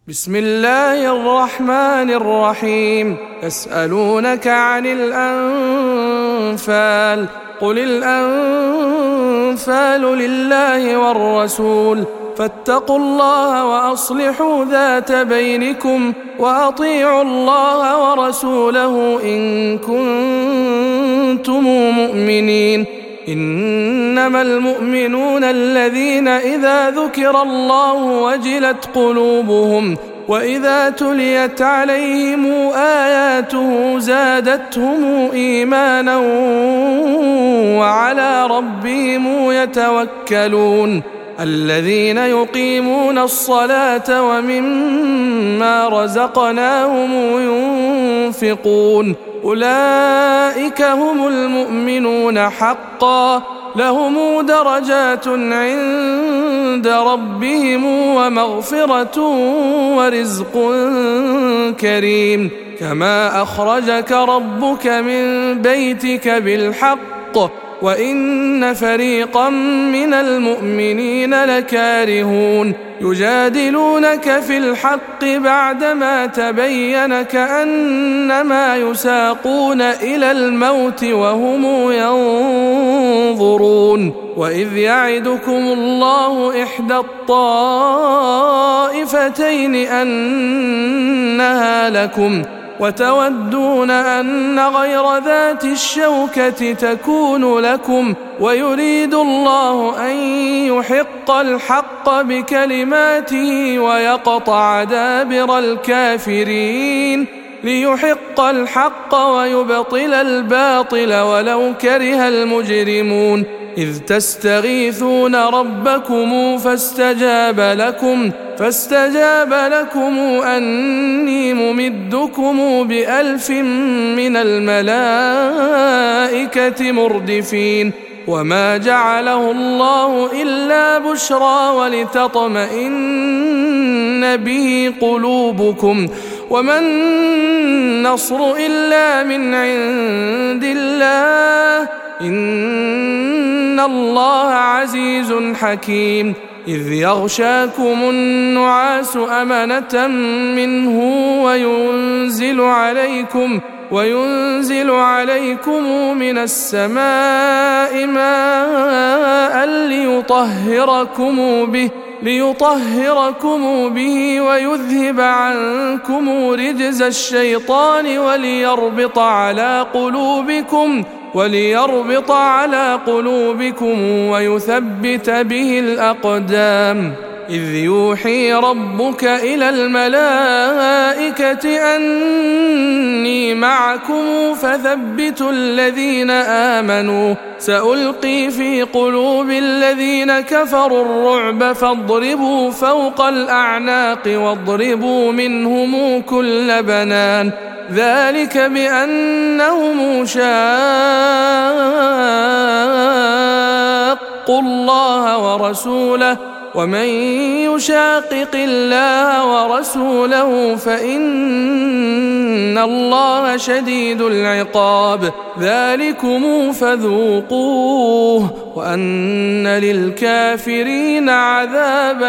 بسم الله الرحمن الرحيم. يسألونك عن الأنفال، قل الأنفال لله والرسول، فاتقوا الله وأصلحوا ذات بينكم، وأطيعوا الله ورسوله إن كنتم مؤمنين. إنما المؤمنون الذين إذا ذكر الله وجلت قلوبهم، وإذا تليت عليهم آياته زادتهم إيمانا وعلى ربهم يتوكلون. الذين يقيمون الصلاة ومما رزقناهم ينفقون، أولئك هم المؤمنون حقا، لهم درجات عند ربهم ومغفرة ورزق كريم. كما أخرجك ربك من بيتك بالحق، وإن فريقا من المؤمنين لكارهون، يجادلونك في الحق بعدما تبين كأنما يساقون إلى الموت وهم ينظرون. وإذ يعدكم الله إحدى الطائفتين أنها لكم، وتودون أن غير ذات الشوكة تكون لكم، ويريد الله أن يحق الحق بكلماته ويقطع دابر الكافرين، ليحق الحق ويبطل الباطل ولو كره المجرمون. إذ تستغيثون ربكم فاستجاب لكم أني ممدكم ب1000 من الملائكة مردفين. وما جعله الله إلا بشرى ولتطمئن به قلوبكم، وما النصر إلا من عند الله، إن الله عزيز حكيم. إذ يغشاكم النعاس أمنة منه وينزل عليكم من السماء ماء ليطهركم به ويذهب عنكم رجز الشيطان وليربط على قلوبكم ويثبت به الأقدام. إذ يوحي ربك إلى الملائكة أني معكم فثبتوا الذين آمنوا، سألقي في قلوب الذين كفروا الرعب فاضربوا فوق الأعناق واضربوا منهم كل بنان، ذلك بأنهم شاقوا الله ورسوله، ومن يشاقق الله ورسوله فإن الله شديد العقاب. ذلكم فذوقوه وأن للكافرين عذاب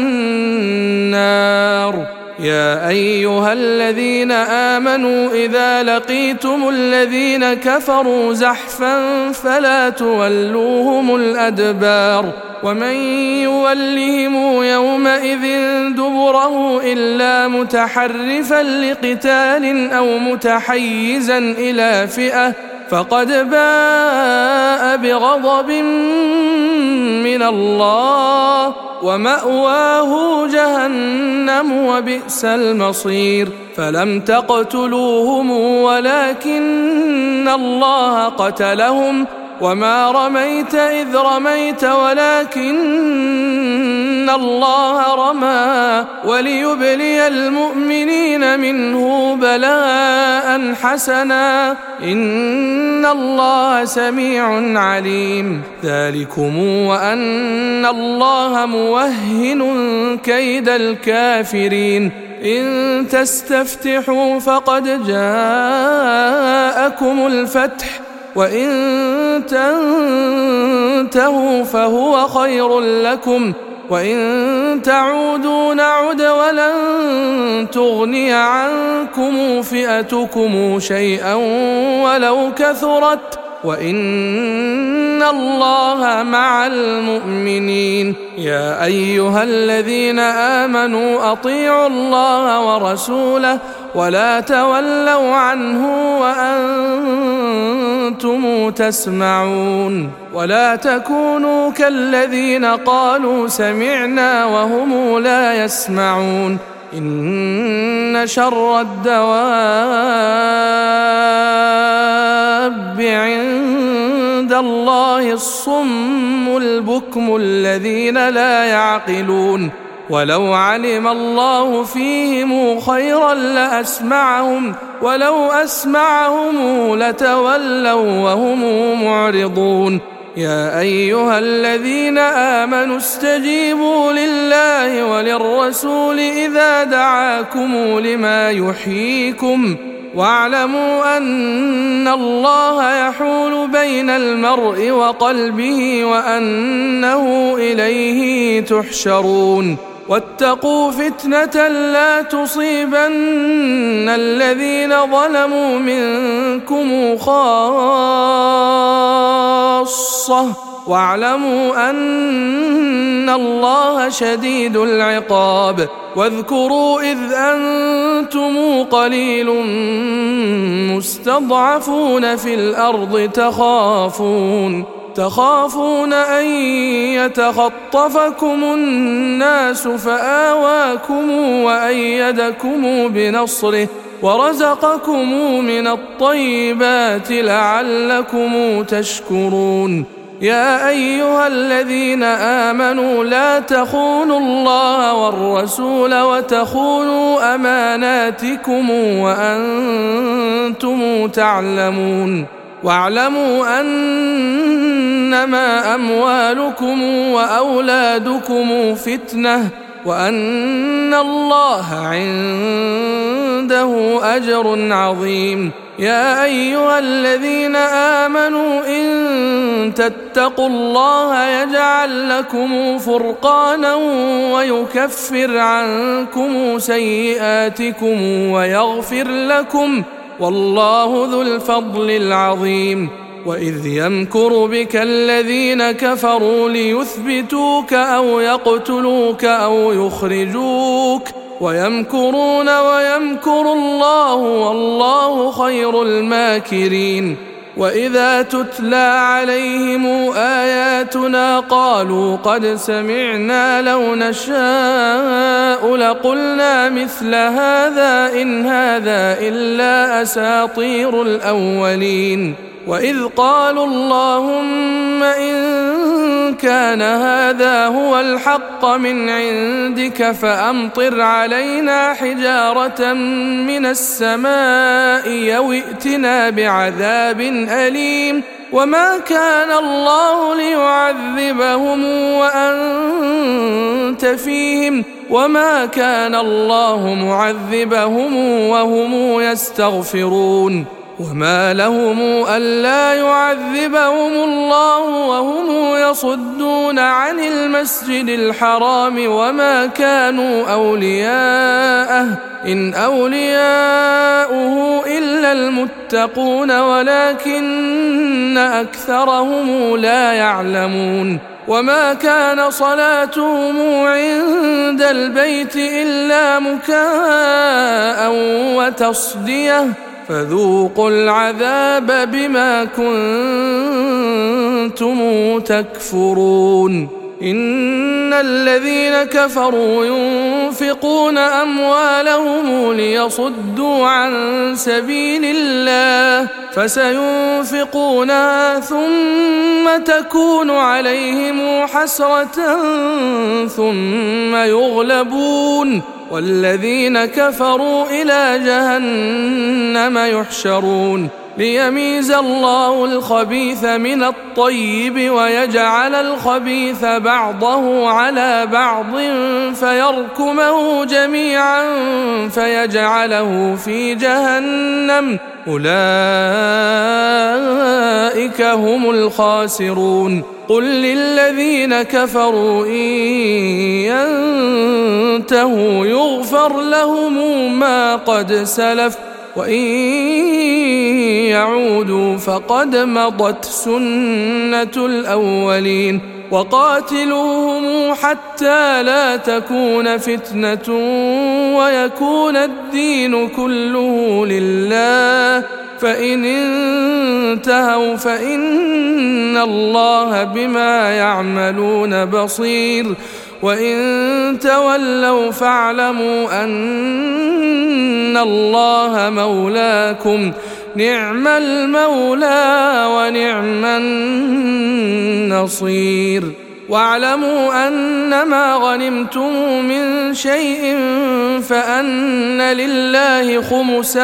النار. يا أيها الذين آمنوا إذا لقيتم الذين كفروا زحفا فلا تولوهم الأدبار، ومن يولهم يومئذ دبره إلا متحرفا لقتال أو متحيزا إلى فئة فقد باء بغضب من الله، ومأواه جهنم وبئس المصير. فلم تقتلوهم ولكن الله قتلهم، وما رميت إذ رميت ولكن الله رمى، وليبلي المؤمنين منه بلاء حسنا، إن الله سميع عليم. ذلكم وأن الله موهن كيد الكافرين. إن تستفتحوا فقد جاءكم الفتح، وإن تنتهوا فهو خير لكم، وإن تعودوا نعد ولن تغني عنكم فئتكم شيئا ولو كثرت وإن الله مع المؤمنين. يا أيها الذين آمنوا أطيعوا الله ورسوله ولا تولوا عنه وأنتم تسمعون. ولا تكونوا كالذين قالوا سمعنا وهم لا يسمعون. إن شر الدواب عند الله الصم البكم الذين لا يعقلون. ولو علم الله فيهم خيرا لأسمعهم ولو أسمعهم لتولوا وهم معرضون. يا أيها الذين آمنوا استجيبوا لله وللرسول إذا دعاكم لما يحييكم واعلموا أن الله يحول بين المرء وقلبه وأنه إليه تحشرون. واتقوا فتنة لا تصيبن الذين ظلموا منكم خاصة واعلموا أن الله شديد العقاب. واذكروا إذ أنتم قليل مستضعفون في الأرض تخافون أن يتخطفكم الناس فآواكم وأيدكم بنصره ورزقكم من الطيبات لعلكم تشكرون. يا أيها الذين آمنوا لا تخونوا الله والرسول وتخونوا أماناتكم وأنتم تعلمون. واعلموا أنما أموالكم وأولادكم فتنة وأن الله عنده أجر عظيم. يا أيها الذين آمنوا إن تتقوا الله يجعل لكم فرقانا ويكفر عنكم سيئاتكم ويغفر لكم والله ذو الفضل العظيم. وإذ يمكر بك الذين كفروا ليثبتوك أو يقتلوك أو يخرجوك ويمكرون ويمكر الله والله خير الماكرين. وإذا تتلى عليهم آياتنا قالوا قد سمعنا لو نشاء لقلنا مثل هذا إن هذا إلا أساطير الأولين. وإذ قالوا اللهم إن كان هذا هو الحق من عندك فأمطر علينا حجارة من السماء أو ائتنا بعذاب أليم. وما كان الله ليعذبهم وأنت فيهم وما كان الله معذبهم وهم يستغفرون. وما لهم ألا يعذبهم الله وهم يصدون عن المسجد الحرام وما كانوا أولياءه إن أولياؤه إلا المتقون ولكن أكثرهم لا يعلمون. وما كان صلاتهم عند البيت إلا مكاء وتصدية فذوقوا العذاب بما كنتم تكفرون. إن الذين كفروا ينفقون أموالهم ليصدوا عن سبيل الله فسينفقونها ثم تكون عليهم حسرة ثم يغلبون والذين كفروا إلى جهنم يحشرون. ليميز الله الخبيث من الطيب ويجعل الخبيث بعضه على بعض فيركمه جميعا فيجعله في جهنم أولئك هم الخاسرون قل للذين كفروا إن ينتهوا يغفر لهم ما قد سلف وإن يعودوا فقد مضت سنة الأولين وقاتلوهم حتى لا تكون فتنة ويكون الدين كله لله فإن انتهوا فإن الله بما يعملون بصير وإن تولوا فاعلموا أن الله مولاكم نعم المولى ونعم النصير واعلموا أنما غنمتم من شيء فأن لله خمسه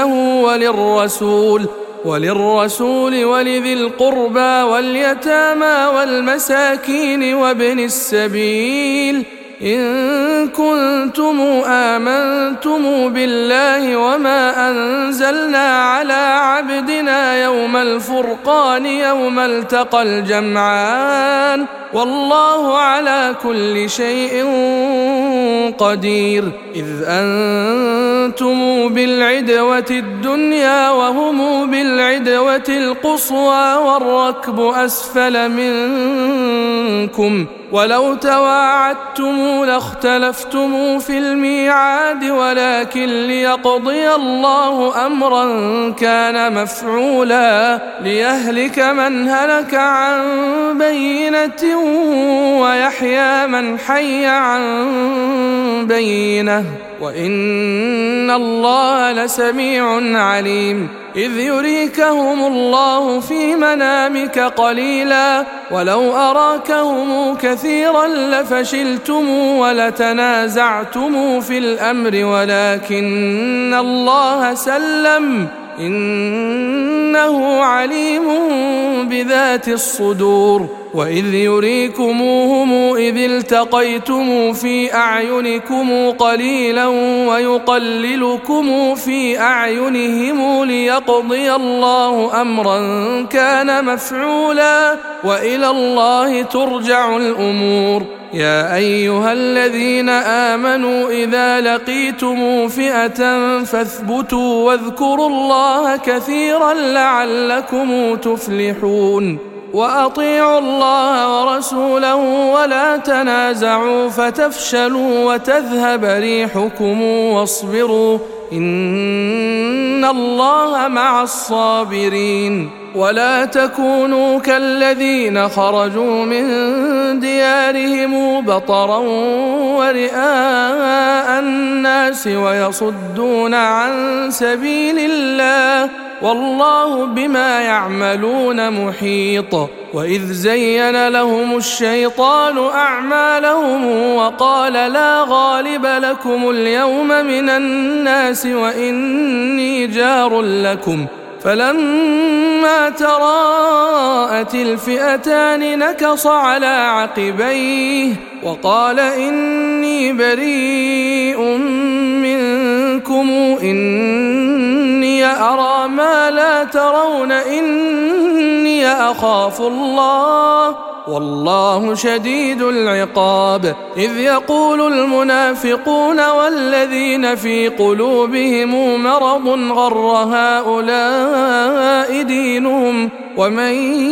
وللرسول ولذي القربى واليتامى والمساكين وابن السبيل إن كنتم آمنتم بالله وما أنزلنا على عبدنا يوم الفرقان يوم التقى الجمعان والله على كل شيء قدير إذ أنتم بالعدوة الدنيا وهم بالعدوة القصوى والركب أسفل منكم ولو تواعدتم لاختلفتم في الميعاد ولكن ليقضي الله أمرا كان مفعولا ليهلك من هلك عن بينة ويحيى من حي عن بينة وإن الله لسميع عليم إذ يريكهم الله في منامك قليلا ولو أراكهم كثيرا لفشلتم ولتنازعتم في الأمر ولكن الله سلم إنه عليم بذات الصدور وإذ يريكموهم إذ التقيتم في أعينكم قليلا ويقللكم في أعينهم ليقضي الله أمرا كان مفعولا وإلى الله ترجع الأمور يا أيها الذين آمنوا إذا لقيتم فئة فاثبتوا واذكروا الله كثيرا لعلكم تفلحون وأطيعوا الله ورسوله ولا تنازعوا فتفشلوا وتذهب ريحكم واصبروا إن الله مع الصابرين ولا تكونوا كالذين خرجوا من ديارهم بطرا ورئاء الناس ويصدون عن سبيل الله والله بما يعملون محيط وإذ زين لهم الشيطان أعمالهم وقال لا غالب لكم اليوم من الناس وإني جار لكم فلما تراءت الفئتان نكص على عقبيه وقال إني بريء منكم إني أرى ما لا ترون إني أخاف الله والله شديد العقاب إذ يقول المنافقون والذين في قلوبهم مرض غر هؤلاء دينهم ومن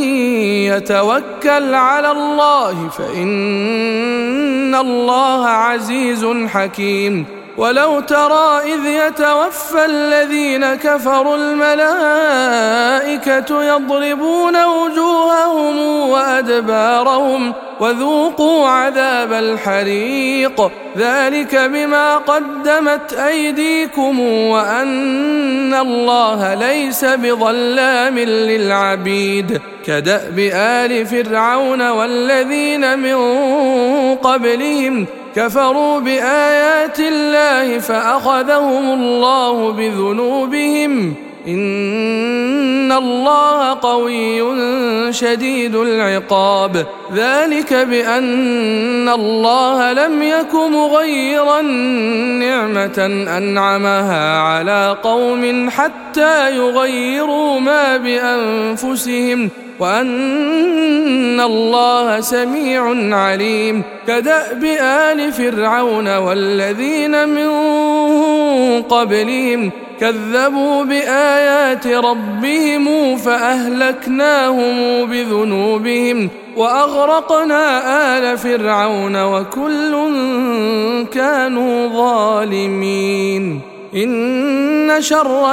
يتوكل على الله فإن الله عزيز حكيم ولو ترى إذ يتوفى الذين كفروا الملائكة يضربون وجوههم وأدبارهم وذوقوا عذاب الحريق ذلك بما قدمت أيديكم وأن الله ليس بظلام للعبيد كدأب آل فرعون والذين من قبلهم كفروا بآيات الله فأخذهم الله بذنوبهم إن الله قوي شديد العقاب ذلك بأن الله لم يك مغيرا نعمة أنعمها على قوم حتى يغيروا ما بأنفسهم وأن الله سميع عليم كدأب آل فرعون والذين من قبلهم كذبوا بآيات ربهم فأهلكناهم بذنوبهم وأغرقنا آل فرعون وكل كانوا ظالمين إن شر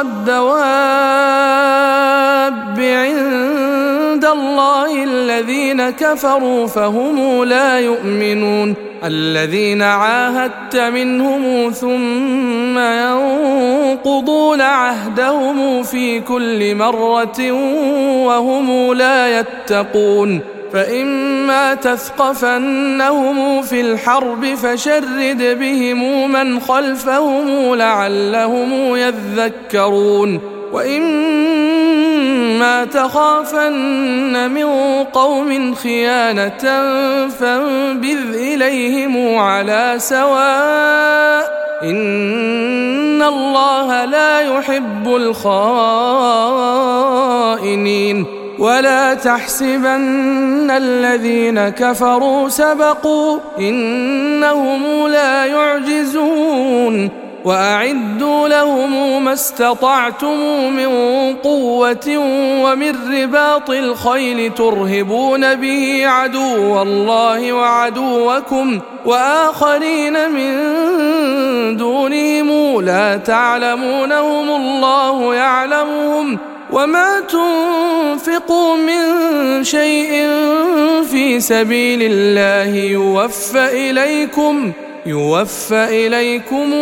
الدواب عند الله الذين كفروا فهم لا يؤمنون الذين عاهدت منهم ثم ينقضون عهدهم في كل مرة وهم لا يتقون فإما تثقفنهم في الحرب فشرد بهم من خلفهم لعلهم يذكرون وإما تخافن من قوم خيانة فانبذ إليهم على سواء إن الله لا يحب الخائنين ولا تحسبن الذين كفروا سبقوا إنهم لا يعجزون وأعدوا لهم ما استطعتم من قوة ومن رباط الخيل ترهبون به عدو الله وعدوكم وآخرين من دونهم لا تعلمونهم الله يعلمهم وما تنفقوا من شيء في سبيل الله يوفى إليكم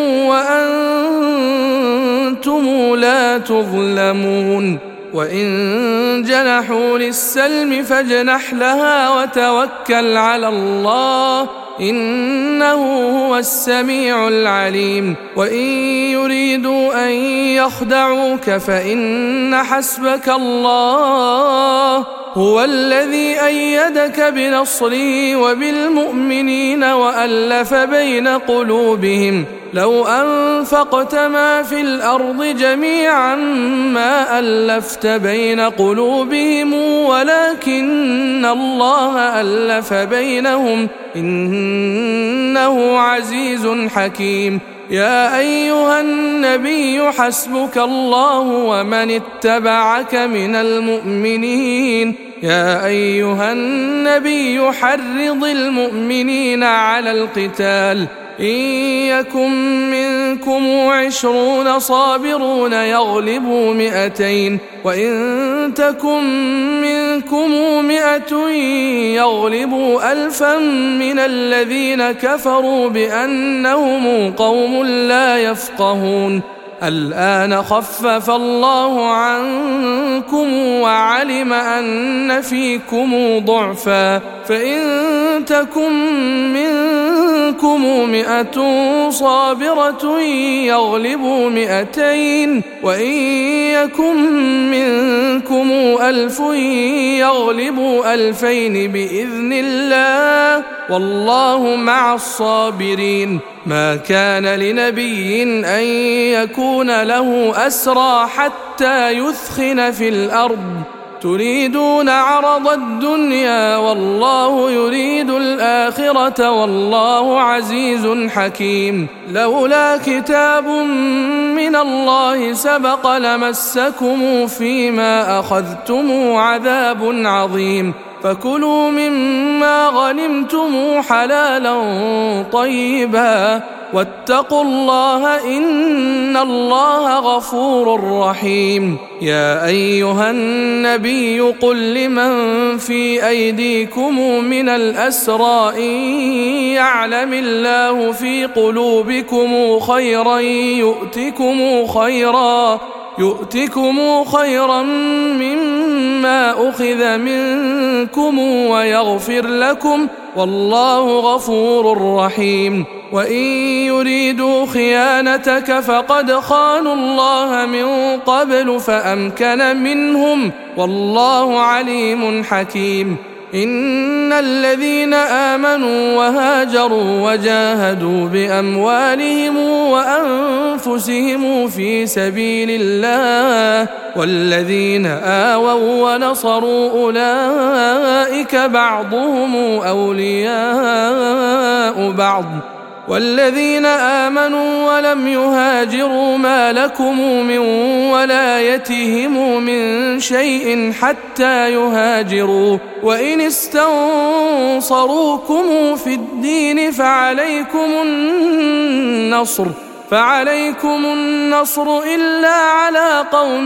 وأنتم لا تظلمون وإن جنحوا للسلم فاجنح لها وتوكل على الله إنه هو السميع العليم وإن يريدوا أن يخدعوك فإن حسبك الله هو الذي أيدك بنصره وبالمؤمنين وألف بين قلوبهم لو أنفقت ما في الأرض جميعا ما ألفت بين قلوبهم ولكن الله ألف بينهم إنه عزيز حكيم يا أيها النبي حسبك الله ومن اتبعك من المؤمنين يا أيها النبي حرض المؤمنين على القتال إن يكن منكم 20 صابرون يغلبوا 200 وإن تكن منكم 100 يغلبوا 1000 من الذين كفروا بأنهم قوم لا يفقهون الآن خفف الله عنكم وعلم أن فيكم ضعفا فإن تكن منكم 100 صابرة يغلبوا 200 وإن يكن منكم 1000 يغلبوا 2000 بإذن الله والله مع الصابرين ما كان لنبي أن يكون له أسرى حتى يثخن في الأرض تريدون عرض الدنيا والله يريد الآخرة والله عزيز حكيم لولا كتاب من الله سبق لمسكم فيما أخذتم عذاب عظيم فكلوا مما غنمتم حلالا طيبا واتقوا الله إن الله غفور رحيم يا أيها النبي قل لمن في أيديكم من الأسرى إن يعلم الله في قلوبكم خيرا يؤتكم خيرا مما أخذ منكم ويغفر لكم والله غفور رحيم وإن يريدوا خيانتك فقد خانوا الله من قبل فأمكن منهم والله عليم حكيم. إن الذين آمنوا وهاجروا وجاهدوا بأموالهم وأنفسهم في سبيل الله والذين آووا ونصروا أولئك بعضهم أولياء بعض والذين آمنوا ولم يهاجروا ما لكم من ولايتهم من شيء حتى يهاجروا وإن استنصروكم في الدين فعليكم النصر إلا على قوم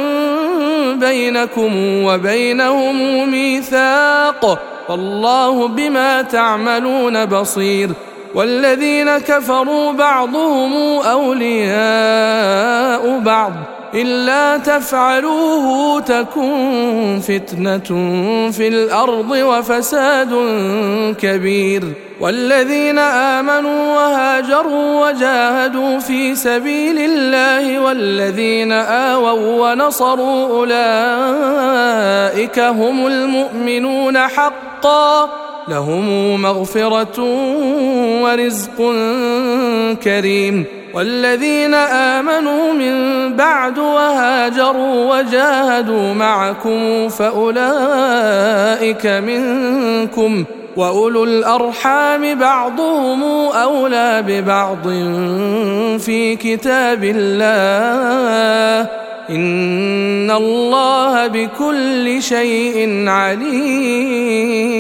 بينكم وبينهم ميثاق والله بما تعملون بصير. والذين كفروا بعضهم أولياء بعض إلا تفعلوه تكن فتنة في الأرض وفساد كبير. والذين آمنوا وهاجروا وجاهدوا في سبيل الله والذين آووا ونصروا أولئك هم المؤمنون حقا لهم مغفرة ورزق كريم. والذين آمنوا من بعد وهاجروا وجاهدوا معكم فأولئك منكم وأولو الأرحام بعضهم أولى ببعض في كتاب الله إن الله بكل شيء عليم.